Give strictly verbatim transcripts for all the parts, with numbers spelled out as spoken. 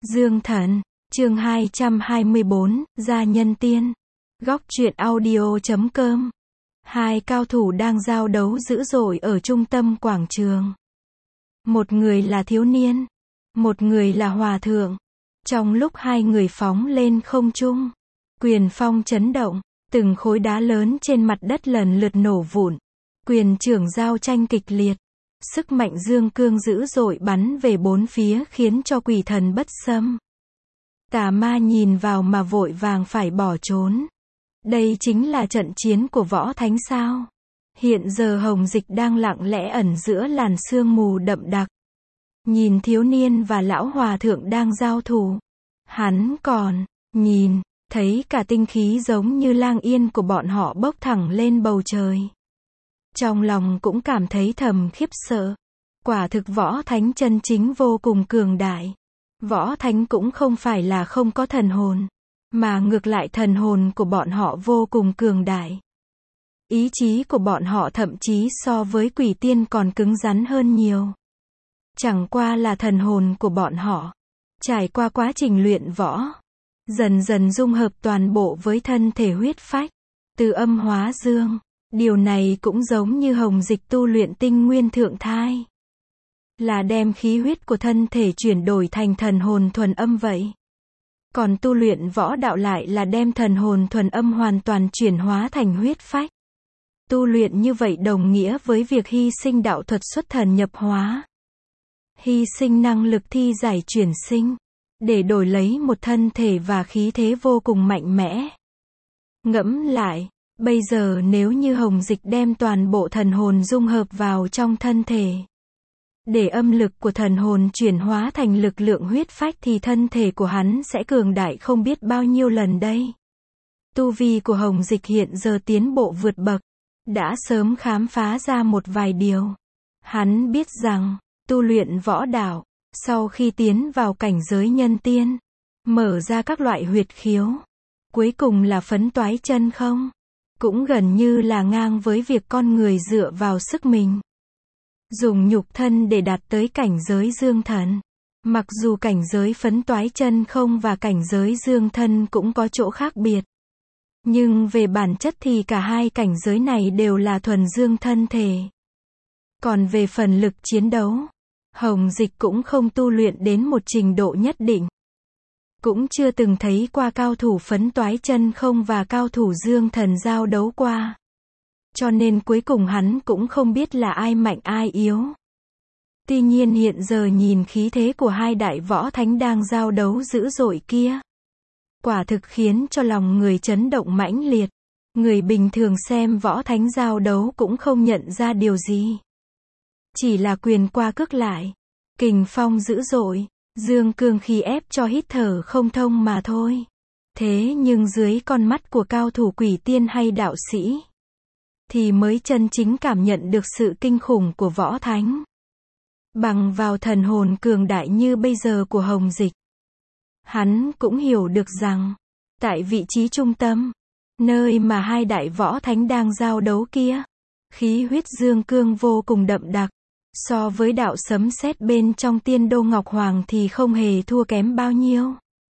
Dương Thần, chương hai trăm hai mươi bốn, Gia Nhân Tiên. Góc truyện audio chấm com. Hai cao thủ đang giao đấu dữ dội ở trung tâm quảng trường. Một người là thiếu niên, một người là hòa thượng. Trong lúc hai người phóng lên không trung, quyền phong chấn động, từng khối đá lớn trên mặt đất lần lượt nổ vụn. Quyền trưởng giao tranh kịch liệt. Sức mạnh dương cương dữ dội bắn về bốn phía khiến cho quỷ thần bất xâm. Tà ma nhìn vào mà vội vàng phải bỏ trốn. Đây chính là trận chiến của võ thánh sao? Hiện giờ Hồng Dịch đang lặng lẽ ẩn giữa làn sương mù đậm đặc. Nhìn thiếu niên và lão hòa thượng đang giao thủ. Hắn còn nhìn thấy cả tinh khí giống như lang yên của bọn họ bốc thẳng lên bầu trời. Trong lòng cũng cảm thấy thầm khiếp sợ. Quả thực võ thánh chân chính vô cùng cường đại. Võ thánh cũng không phải là không có thần hồn, mà ngược lại thần hồn của bọn họ vô cùng cường đại. Ý chí của bọn họ thậm chí so với quỷ tiên còn cứng rắn hơn nhiều. Chẳng qua là thần hồn của bọn họ, trải qua quá trình luyện võ, dần dần dung hợp toàn bộ với thân thể huyết phách, từ âm hóa dương. Điều này cũng giống như Hồng Dịch tu luyện tinh nguyên thượng thai, là đem khí huyết của thân thể chuyển đổi thành thần hồn thuần âm vậy. Còn tu luyện võ đạo lại là đem thần hồn thuần âm hoàn toàn chuyển hóa thành huyết phách. Tu luyện như vậy đồng nghĩa với việc hy sinh đạo thuật xuất thần nhập hóa. Hy sinh năng lực thi giải chuyển sinh, để đổi lấy một thân thể và khí thế vô cùng mạnh mẽ. Ngẫm lại, bây giờ nếu như Hồng Dịch đem toàn bộ thần hồn dung hợp vào trong thân thể, để âm lực của thần hồn chuyển hóa thành lực lượng huyết phách thì thân thể của hắn sẽ cường đại không biết bao nhiêu lần đây. Tu vi của Hồng Dịch hiện giờ tiến bộ vượt bậc, đã sớm khám phá ra một vài điều. Hắn biết rằng, tu luyện võ đạo, sau khi tiến vào cảnh giới nhân tiên, mở ra các loại huyệt khiếu, cuối cùng là phấn toái chân không, cũng gần như là ngang với việc con người dựa vào sức mình, dùng nhục thân để đạt tới cảnh giới dương thần. Mặc dù cảnh giới phấn toái chân không và cảnh giới dương thân cũng có chỗ khác biệt, nhưng về bản chất thì cả hai cảnh giới này đều là thuần dương thân thể. Còn về phần lực chiến đấu, Hồng Dịch cũng không tu luyện đến một trình độ nhất định. Cũng chưa từng thấy qua cao thủ phấn toái chân không và cao thủ dương thần giao đấu qua. Cho nên cuối cùng hắn cũng không biết là ai mạnh ai yếu. Tuy nhiên hiện giờ nhìn khí thế của hai đại võ thánh đang giao đấu dữ dội kia, quả thực khiến cho lòng người chấn động mãnh liệt. Người bình thường xem võ thánh giao đấu cũng không nhận ra điều gì. Chỉ là quyền qua cước lại, kình phong dữ dội, dương cương khí ép cho hít thở không thông mà thôi. Thế nhưng dưới con mắt của cao thủ quỷ tiên hay đạo sĩ, thì mới chân chính cảm nhận được sự kinh khủng của võ thánh. Bằng vào thần hồn cường đại như bây giờ của Hồng Dịch, hắn cũng hiểu được rằng, tại vị trí trung tâm, nơi mà hai đại võ thánh đang giao đấu kia, khí huyết dương cương vô cùng đậm đặc. So với đạo sấm sét bên trong tiên đô Ngọc Hoàng thì không hề thua kém bao nhiêu.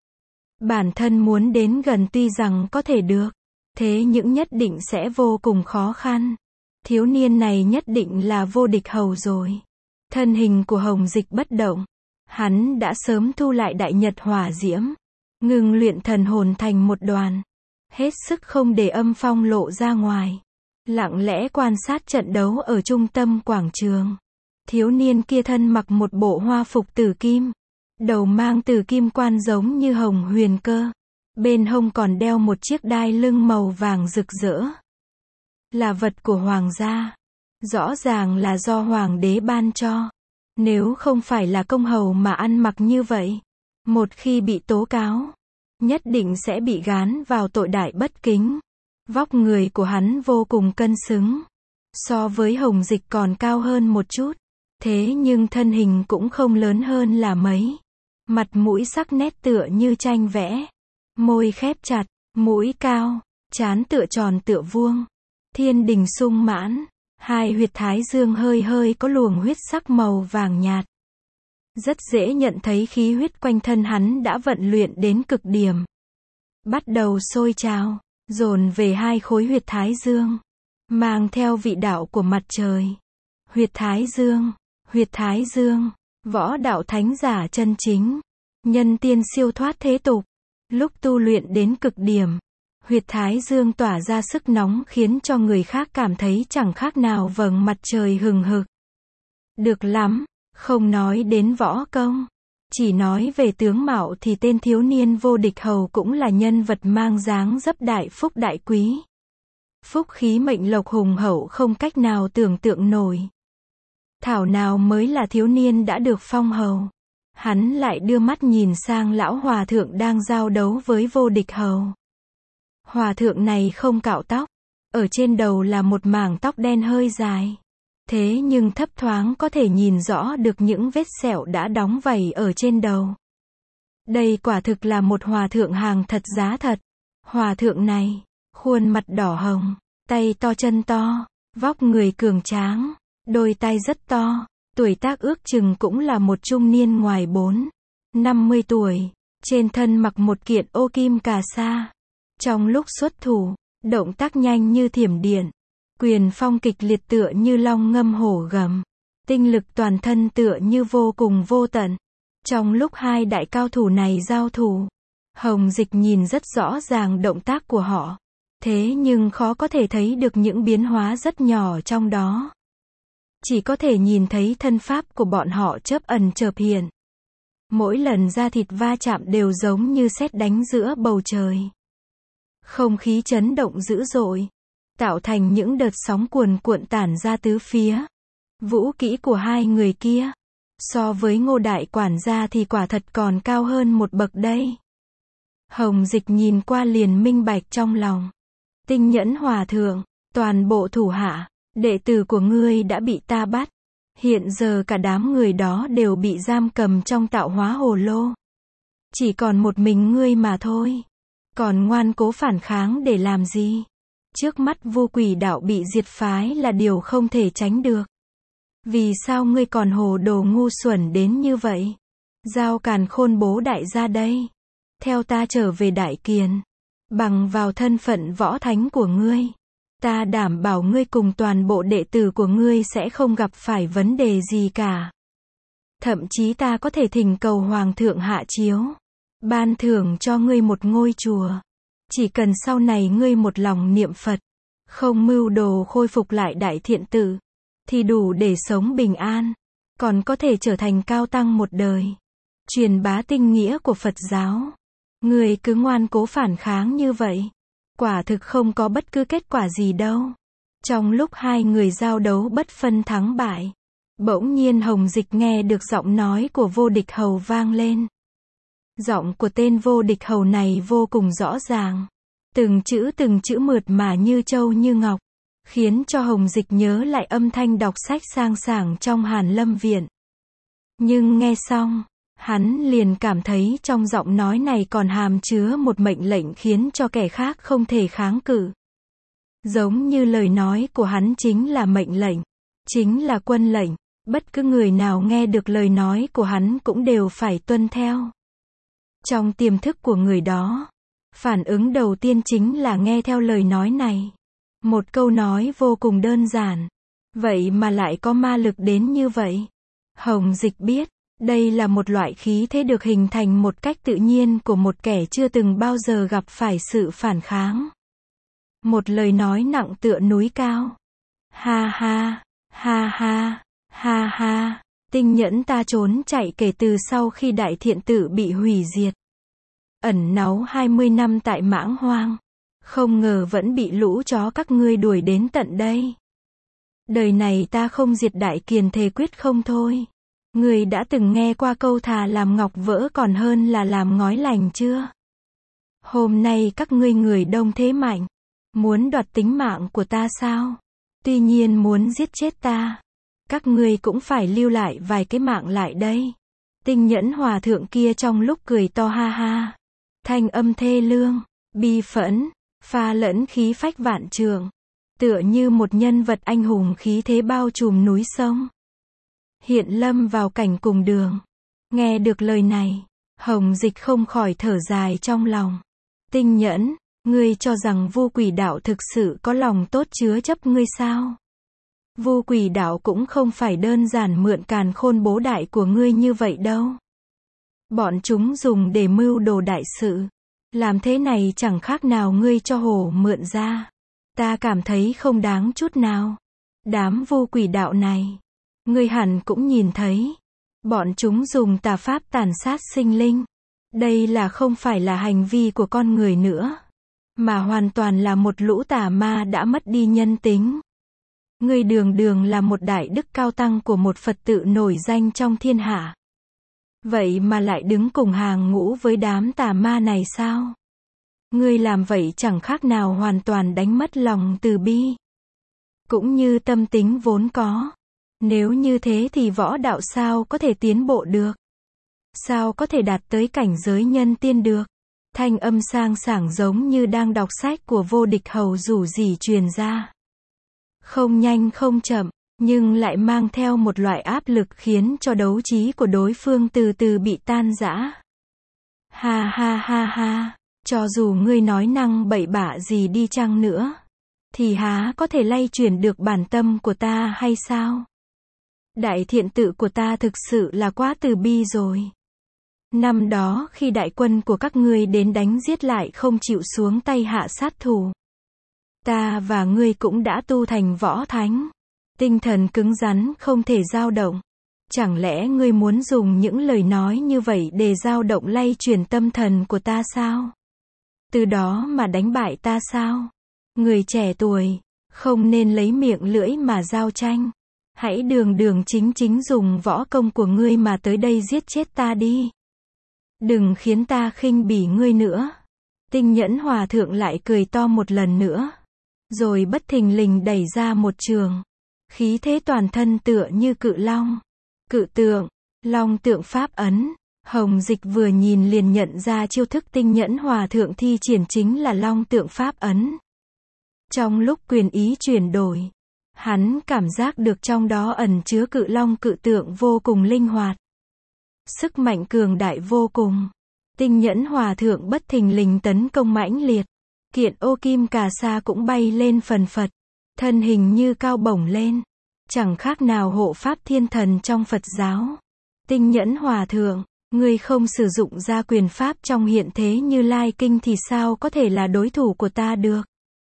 Bản thân muốn đến gần tuy rằng có thể được, thế nhưng nhất định sẽ vô cùng khó khăn. Thiếu niên này nhất định là vô địch hầu rồi. Thân hình của Hồng Dịch bất động. Hắn đã sớm thu lại đại nhật hỏa diễm, ngừng luyện thần hồn thành một đoàn, hết sức không để âm phong lộ ra ngoài. Lặng lẽ quan sát trận đấu ở trung tâm quảng trường. Thiếu niên kia thân mặc một bộ hoa phục tử kim, đầu mang tử kim quan giống như hồng huyền cơ, bên hông còn đeo một chiếc đai lưng màu vàng rực rỡ, là vật của hoàng gia, rõ ràng là do hoàng đế ban cho. Nếu không phải là công hầu mà ăn mặc như vậy, một khi bị tố cáo, nhất định sẽ bị gán vào tội đại bất kính. Vóc người của hắn vô cùng cân xứng, so với Hồng Dịch còn cao hơn một chút. Thế nhưng thân hình cũng không lớn hơn là mấy. Mặt mũi sắc nét tựa như tranh vẽ. Môi khép chặt, mũi cao, trán tựa tròn tựa vuông. Thiên đình sung mãn, hai huyệt thái dương hơi hơi có luồng huyết sắc màu vàng nhạt. Rất dễ nhận thấy khí huyết quanh thân hắn đã vận luyện đến cực điểm. Bắt đầu sôi trào, dồn về hai khối huyệt thái dương, mang theo vị đạo của mặt trời. Huyệt thái dương, huyệt thái dương, võ đạo thánh giả chân chính, nhân tiên siêu thoát thế tục. Lúc tu luyện đến cực điểm, huyệt thái dương tỏa ra sức nóng khiến cho người khác cảm thấy chẳng khác nào vầng mặt trời hừng hực. Được lắm, không nói đến võ công, chỉ nói về tướng mạo thì tên thiếu niên vô địch hầu cũng là nhân vật mang dáng dấp đại phúc đại quý. Phúc khí mệnh lộc hùng hậu không cách nào tưởng tượng nổi. Thảo nào mới là thiếu niên đã được phong hầu. Hắn lại đưa mắt nhìn sang lão hòa thượng đang giao đấu với vô địch hầu. Hòa thượng này không cạo tóc, ở trên đầu là một mảng tóc đen hơi dài. Thế nhưng thấp thoáng có thể nhìn rõ được những vết sẹo đã đóng vảy ở trên đầu. Đây quả thực là một hòa thượng hàng thật giá thật. Hòa thượng này, khuôn mặt đỏ hồng, tay to chân to, vóc người cường tráng, đôi tay rất to, tuổi tác ước chừng cũng là một trung niên ngoài bốn, năm mươi tuổi, trên thân mặc một kiện ô kim cà sa. Trong lúc xuất thủ, động tác nhanh như thiểm điện, quyền phong kịch liệt tựa như long ngâm hổ gầm, tinh lực toàn thân tựa như vô cùng vô tận. Trong lúc hai đại cao thủ này giao thủ, Hồng Dịch nhìn rất rõ ràng động tác của họ, thế nhưng khó có thể thấy được những biến hóa rất nhỏ trong đó. Chỉ có thể nhìn thấy thân pháp của bọn họ chớp ẩn chợp hiện. Mỗi lần da thịt va chạm đều giống như sét đánh giữa bầu trời. Không khí chấn động dữ dội, tạo thành những đợt sóng cuồn cuộn tản ra tứ phía. Vũ kỹ của hai người kia, so với Ngô đại quản gia thì quả thật còn cao hơn một bậc đây. Hồng Dịch nhìn qua liền minh bạch trong lòng. Tinh Nhẫn hòa thượng, toàn bộ thủ hạ, đệ tử của ngươi đã bị ta bắt. Hiện giờ cả đám người đó đều bị giam cầm trong tạo hóa hồ lô. Chỉ còn một mình ngươi mà thôi. Còn ngoan cố phản kháng để làm gì? Trước mắt Vô Quỷ đạo bị diệt phái là điều không thể tránh được. Vì sao ngươi còn hồ đồ ngu xuẩn đến như vậy? Giao Càn Khôn bố đại gia đây. Theo ta trở về Đại Kiền. Bằng vào thân phận võ thánh của ngươi, ta đảm bảo ngươi cùng toàn bộ đệ tử của ngươi sẽ không gặp phải vấn đề gì cả. Thậm chí ta có thể thỉnh cầu Hoàng thượng hạ chiếu, ban thưởng cho ngươi một ngôi chùa. Chỉ cần sau này ngươi một lòng niệm Phật, không mưu đồ khôi phục lại Đại Thiện Tự, thì đủ để sống bình an, còn có thể trở thành cao tăng một đời, truyền bá tinh nghĩa của Phật giáo. Ngươi cứ ngoan cố phản kháng như vậy, quả thực không có bất cứ kết quả gì đâu. Trong lúc hai người giao đấu bất phân thắng bại, bỗng nhiên Hồng Dịch nghe được giọng nói của Vô Địch Hầu vang lên. Giọng của tên Vô Địch Hầu này vô cùng rõ ràng, từng chữ từng chữ mượt mà như châu như ngọc, khiến cho Hồng Dịch nhớ lại âm thanh đọc sách sang sảng trong Hàn Lâm Viện. Nhưng nghe xong, hắn liền cảm thấy trong giọng nói này còn hàm chứa một mệnh lệnh khiến cho kẻ khác không thể kháng cự. Giống như lời nói của hắn chính là mệnh lệnh, chính là quân lệnh, bất cứ người nào nghe được lời nói của hắn cũng đều phải tuân theo. Trong tiềm thức của người đó, phản ứng đầu tiên chính là nghe theo lời nói này. Một câu nói vô cùng đơn giản, vậy mà lại có ma lực đến như vậy. Hồng Dịch biết, đây là một loại khí thế được hình thành một cách tự nhiên của một kẻ chưa từng bao giờ gặp phải sự phản kháng. Một lời nói nặng tựa núi cao. Ha ha, ha ha, ha ha, Tinh Nhẫn ta trốn chạy kể từ sau khi Đại Thiện Tự bị hủy diệt. Ẩn náu hai mươi năm tại Mãng Hoang, không ngờ vẫn bị lũ chó các ngươi đuổi đến tận đây. Đời này ta không diệt Đại Kiền thề quyết không thôi. Ngươi đã từng nghe qua câu thà làm ngọc vỡ còn hơn là làm ngói lành chưa? Hôm nay các ngươi người đông thế mạnh, muốn đoạt tính mạng của ta sao? Tuy nhiên muốn giết chết ta, các ngươi cũng phải lưu lại vài cái mạng lại đây. Tinh Nhẫn hòa thượng kia trong lúc cười to ha ha, thanh âm thê lương, bi phẫn, pha lẫn khí phách vạn trượng, tựa như một nhân vật anh hùng khí thế bao trùm núi sông. Hiện lâm vào cảnh cùng đường, Nghe được lời này, Hồng Dịch không khỏi thở dài trong lòng. Tinh Nhẫn, ngươi cho rằng Vu Quỷ Đạo thực sự có lòng tốt chứa chấp ngươi sao? Vu Quỷ Đạo cũng không phải đơn giản mượn càn khôn bố đại của ngươi như vậy đâu. Bọn chúng dùng để mưu đồ đại sự. Làm thế này chẳng khác nào ngươi cho hổ mượn ra. Ta cảm thấy không đáng chút nào. Đám Vu Quỷ Đạo này, ngươi hẳn cũng nhìn thấy. Bọn chúng dùng tà pháp tàn sát sinh linh. Đây là không phải là hành vi của con người nữa, mà hoàn toàn là một lũ tà ma đã mất đi nhân tính. Ngươi đường đường là một đại đức cao tăng của một Phật tự nổi danh trong thiên hạ. Vậy mà lại đứng cùng hàng ngũ với đám tà ma này sao? Ngươi làm vậy chẳng khác nào hoàn toàn đánh mất lòng từ bi, cũng như tâm tính vốn có. Nếu như thế thì võ đạo sao có thể tiến bộ được? Sao có thể đạt tới cảnh giới nhân tiên được? Thanh âm sang sảng giống như đang đọc sách của Vô Địch Hầu rủ rỉ truyền ra. Không nhanh không chậm, nhưng lại mang theo một loại áp lực khiến cho đấu trí của đối phương từ từ bị tan rã. Ha ha ha ha, cho dù ngươi nói năng bậy bạ gì đi chăng nữa, thì há có thể lay chuyển được bản tâm của ta hay sao? Đại thiện tự của ta thực sự là quá từ bi rồi. Năm đó khi đại quân của các ngươi đến đánh giết lại không chịu xuống tay hạ sát thủ, ta và ngươi cũng đã tu thành võ thánh. Tinh thần cứng rắn không thể dao động. Chẳng lẽ ngươi muốn dùng những lời nói như vậy để dao động lay chuyển tâm thần của ta sao? Từ đó mà đánh bại ta sao? Người trẻ tuổi, không nên lấy miệng lưỡi mà giao tranh. Hãy đường đường chính chính dùng võ công của ngươi mà tới đây giết chết ta đi. Đừng khiến ta khinh bỉ ngươi nữa. Tinh Nhẫn Hòa Thượng lại cười to một lần nữa. Rồi bất thình lình đẩy ra một trường. Khí thế toàn thân tựa như cự long. Cự tượng, long tượng pháp ấn. Hồng Dịch vừa nhìn liền nhận ra chiêu thức Tinh Nhẫn Hòa Thượng thi triển chính là long tượng pháp ấn. Trong lúc quyền ý chuyển đổi, hắn cảm giác được trong đó ẩn chứa cự long cự tượng vô cùng linh hoạt. Sức mạnh cường đại vô cùng. Tinh Nhẫn Hòa Thượng bất thình lình tấn công mãnh liệt. Kiện ô kim cà sa cũng bay lên phần phật. Thân hình như cao bổng lên. Chẳng khác nào hộ pháp thiên thần trong Phật giáo. Tinh Nhẫn Hòa Thượng, ngươi không sử dụng ra quyền pháp trong hiện thế Như Lai Kinh thì sao có thể là đối thủ của ta được?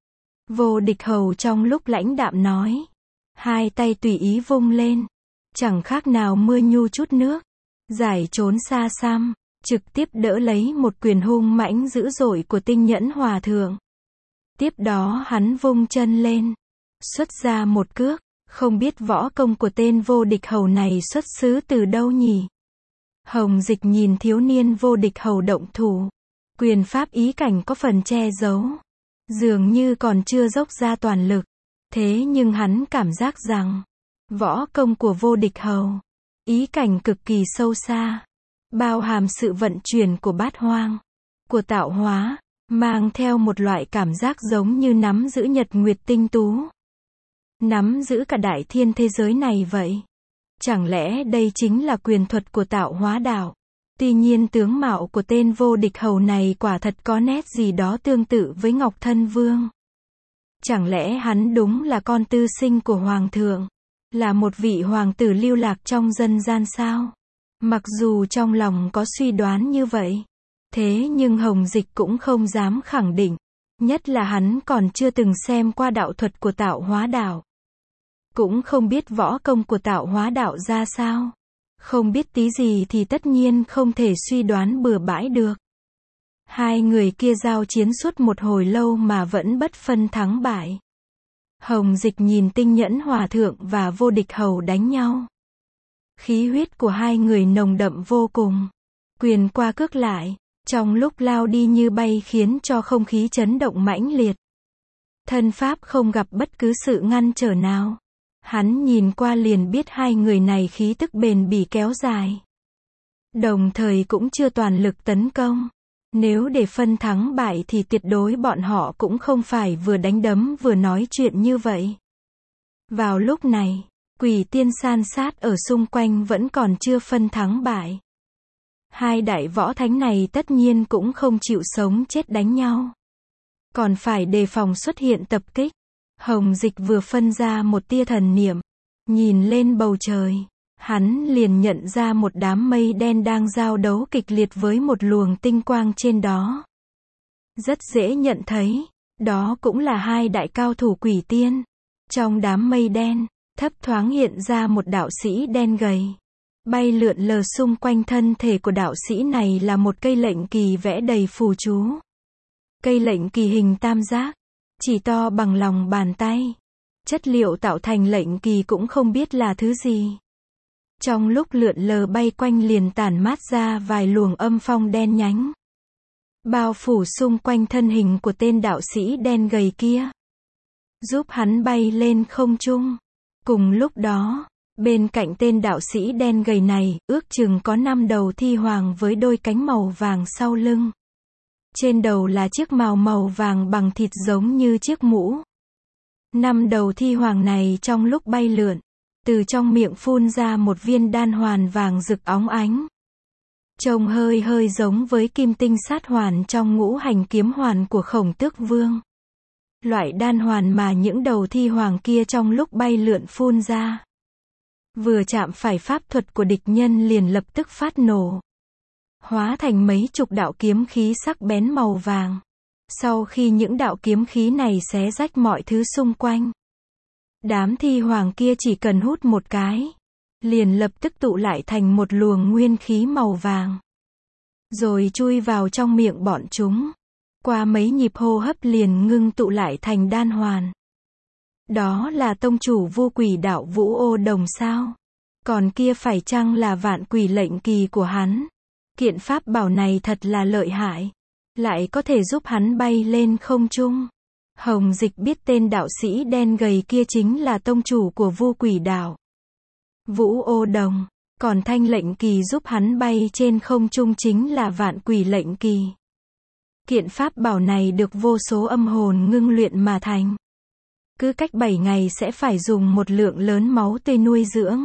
Vô Địch Hầu trong lúc lãnh đạm nói. Hai tay tùy ý vung lên. Chẳng khác nào mưa nhu chút nước. Giải trốn xa xăm, trực tiếp đỡ lấy một quyền hung mãnh dữ dội của Tinh Nhẫn Hòa Thượng. Tiếp đó hắn vung chân lên, xuất ra một cước. Không biết võ công của tên Vô Địch Hầu này xuất xứ từ đâu nhỉ? Hồng Dịch nhìn thiếu niên Vô Địch Hầu động thủ. Quyền pháp ý cảnh có phần che giấu. Dường như còn chưa dốc ra toàn lực. Thế nhưng hắn cảm giác rằng, võ công của Vô Địch Hầu, ý cảnh cực kỳ sâu xa. Bao hàm sự vận chuyển của bát hoang, của tạo hóa, mang theo một loại cảm giác giống như nắm giữ nhật nguyệt tinh tú. Nắm giữ cả đại thiên thế giới này vậy. Chẳng lẽ đây chính là quyền thuật của tạo hóa đạo? Tuy nhiên tướng mạo của tên Vô Địch Hầu này quả thật có nét gì đó tương tự với Ngọc Thân Vương. Chẳng lẽ hắn đúng là con tư sinh của Hoàng thượng? Là một vị hoàng tử lưu lạc trong dân gian sao? Mặc dù trong lòng có suy đoán như vậy, thế nhưng Hồng Dịch cũng không dám khẳng định. Nhất là hắn còn chưa từng xem qua đạo thuật của tạo hóa đạo. Cũng không biết võ công của tạo hóa đạo ra sao. Không biết tí gì thì tất nhiên không thể suy đoán bừa bãi được. Hai người kia giao chiến suốt một hồi lâu mà vẫn bất phân thắng bại. Hồng Dịch nhìn Tinh Nhẫn Hòa Thượng và Vô Địch Hầu đánh nhau. Khí huyết của hai người nồng đậm vô cùng. Quyền qua cước lại, trong lúc lao đi như bay khiến cho không khí chấn động mãnh liệt. Thân pháp không gặp bất cứ sự ngăn trở nào. Hắn nhìn qua liền biết hai người này khí tức bền bỉ kéo dài. Đồng thời cũng chưa toàn lực tấn công. Nếu để phân thắng bại thì tuyệt đối bọn họ cũng không phải vừa đánh đấm vừa nói chuyện như vậy. Vào lúc này, quỷ tiên san sát ở xung quanh vẫn còn chưa phân thắng bại. Hai đại võ thánh này tất nhiên cũng không chịu sống chết đánh nhau. Còn phải đề phòng xuất hiện tập kích. Hồng Dịch vừa phân ra một tia thần niệm, nhìn lên bầu trời, hắn liền nhận ra một đám mây đen đang giao đấu kịch liệt với một luồng tinh quang trên đó. Rất dễ nhận thấy, đó cũng là hai đại cao thủ quỷ tiên. Trong đám mây đen, thấp thoáng hiện ra một đạo sĩ đen gầy. Bay lượn lờ xung quanh thân thể của đạo sĩ này là một cây lệnh kỳ vẽ đầy phù chú. Cây lệnh kỳ hình tam giác, chỉ to bằng lòng bàn tay. Chất liệu tạo thành lệnh kỳ cũng không biết là thứ gì. Trong lúc lượn lờ bay quanh liền tản mát ra vài luồng âm phong đen nhánh, bao phủ xung quanh thân hình của tên đạo sĩ đen gầy kia, giúp hắn bay lên không trung. Cùng lúc đó, bên cạnh tên đạo sĩ đen gầy này, ước chừng có năm đầu thi hoàng với đôi cánh màu vàng sau lưng. Trên đầu là chiếc mào màu vàng bằng thịt giống như chiếc mũ. Năm đầu thi hoàng này trong lúc bay lượn, từ trong miệng phun ra một viên đan hoàn vàng rực óng ánh. Trông hơi hơi giống với kim tinh sát hoàn trong ngũ hành kiếm hoàn của Khổng Tước Vương. Loại đan hoàn mà những đầu thi hoàng kia trong lúc bay lượn phun ra, vừa chạm phải pháp thuật của địch nhân liền lập tức phát nổ, hóa thành mấy chục đạo kiếm khí sắc bén màu vàng. Sau khi những đạo kiếm khí này xé rách mọi thứ xung quanh, đám thi hoàng kia chỉ cần hút một cái, liền lập tức tụ lại thành một luồng nguyên khí màu vàng, rồi chui vào trong miệng bọn chúng. Qua mấy nhịp hô hấp liền ngưng tụ lại thành đan hoàn. Đó là tông chủ Vu Quỷ Đạo Vũ Ô Đồng sao? Còn kia phải chăng là vạn quỷ lệnh kỳ của hắn? Kiện pháp bảo này thật là lợi hại, lại có thể giúp hắn bay lên không trung. Hồng Dịch biết tên đạo sĩ đen gầy kia chính là tông chủ của Vu Quỷ Đạo Vũ Ô Đồng, còn thanh lệnh kỳ giúp hắn bay trên không trung chính là vạn quỷ lệnh kỳ. Kiện pháp bảo này được vô số âm hồn ngưng luyện mà thành. Cứ cách bảy ngày sẽ phải dùng một lượng lớn máu tươi nuôi dưỡng.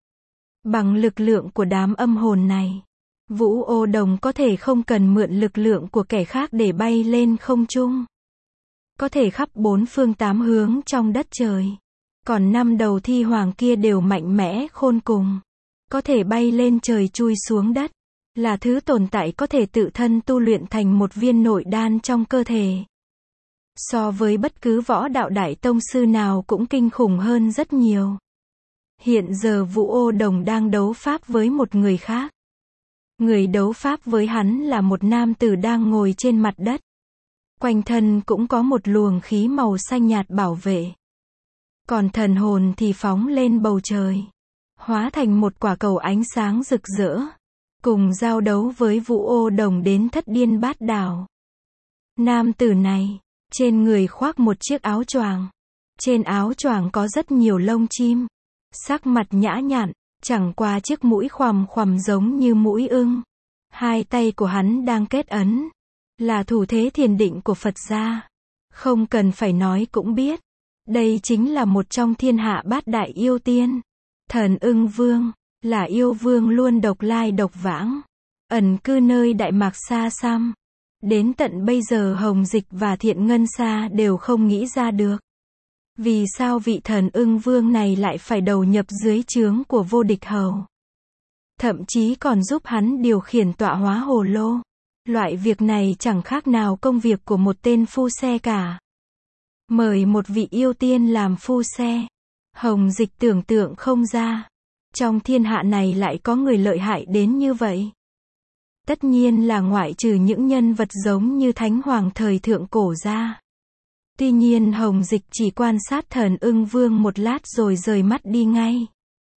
Bằng lực lượng của đám âm hồn này, Vũ Ô Đồng có thể không cần mượn lực lượng của kẻ khác để bay lên không trung. Có thể khắp bốn phương tám hướng trong đất trời. Còn năm đầu thi hoàng kia đều mạnh mẽ khôn cùng, có thể bay lên trời chui xuống đất. Là thứ tồn tại có thể tự thân tu luyện thành một viên nội đan trong cơ thể. So với bất cứ võ đạo đại tông sư nào cũng kinh khủng hơn rất nhiều. Hiện giờ Vũ Ô Đồng đang đấu pháp với một người khác. Người đấu pháp với hắn là một nam tử đang ngồi trên mặt đất. Quanh thân cũng có một luồng khí màu xanh nhạt bảo vệ. Còn thần hồn thì phóng lên bầu trời, hóa thành một quả cầu ánh sáng rực rỡ, cùng giao đấu với Vũ Ô Đồng đến thất điên bát đảo. Nam tử này, trên người khoác một chiếc áo choàng. Trên áo choàng có rất nhiều lông chim. Sắc mặt nhã nhặn, chẳng qua chiếc mũi khoằm khoằm giống như mũi ưng. Hai tay của hắn đang kết ấn, là thủ thế thiền định của Phật gia. Không cần phải nói cũng biết, đây chính là một trong thiên hạ bát đại yêu tiên. Thần Ưng Vương, là yêu vương luôn độc lai độc vãng, ẩn cư nơi Đại Mạc xa xăm. Đến tận bây giờ Hồng Dịch và Thiện Ngân Sa đều không nghĩ ra được. Vì sao vị thần Ưng Vương này lại phải đầu nhập dưới trướng của Vô Địch Hầu? Thậm chí còn giúp hắn điều khiển tọa hóa hồ lô. Loại việc này chẳng khác nào công việc của một tên phu xe cả. Mời một vị yêu tiên làm phu xe. Hồng Dịch tưởng tượng không ra. Trong thiên hạ này lại có người lợi hại đến như vậy. Tất nhiên là ngoại trừ những nhân vật giống như Thánh Hoàng thời thượng cổ ra. Tuy nhiên Hồng Dịch chỉ quan sát thần Ưng Vương một lát rồi rời mắt đi ngay.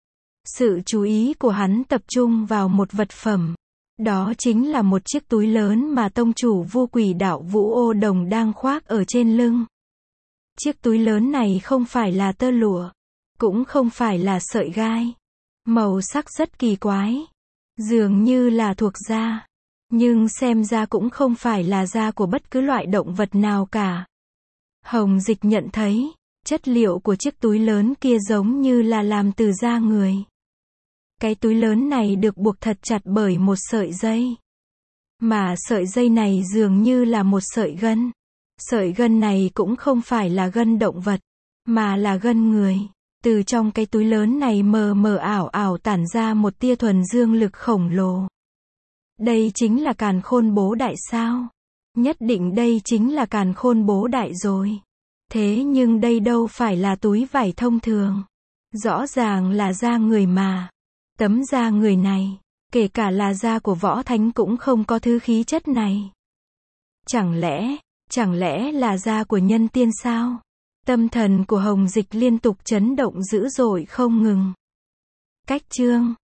Sự chú ý của hắn tập trung vào một vật phẩm. Đó chính là một chiếc túi lớn mà tông chủ Vu Quỷ Đạo Vũ Ô Đồng đang khoác ở trên lưng. Chiếc túi lớn này không phải là tơ lụa, cũng không phải là sợi gai. Màu sắc rất kỳ quái, dường như là thuộc da, nhưng xem ra cũng không phải là da của bất cứ loại động vật nào cả. Hồng Dịch nhận thấy, chất liệu của chiếc túi lớn kia giống như là làm từ da người. Cái túi lớn này được buộc thật chặt bởi một sợi dây. Mà sợi dây này dường như là một sợi gân. Sợi gân này cũng không phải là gân động vật, mà là gân người. Từ trong cái túi lớn này mờ mờ ảo ảo tản ra một tia thuần dương lực khổng lồ. Đây chính là Càn Khôn Bố Đại sao? Nhất định đây chính là Càn Khôn Bố Đại rồi. Thế nhưng đây đâu phải là túi vải thông thường. Rõ ràng là da người mà. Tấm da người này, kể cả là da của võ thánh cũng không có thứ khí chất này. Chẳng lẽ, chẳng lẽ là da của nhân tiên sao? Tâm thần của Hồng Dịch liên tục chấn động dữ dội không ngừng. Cách chương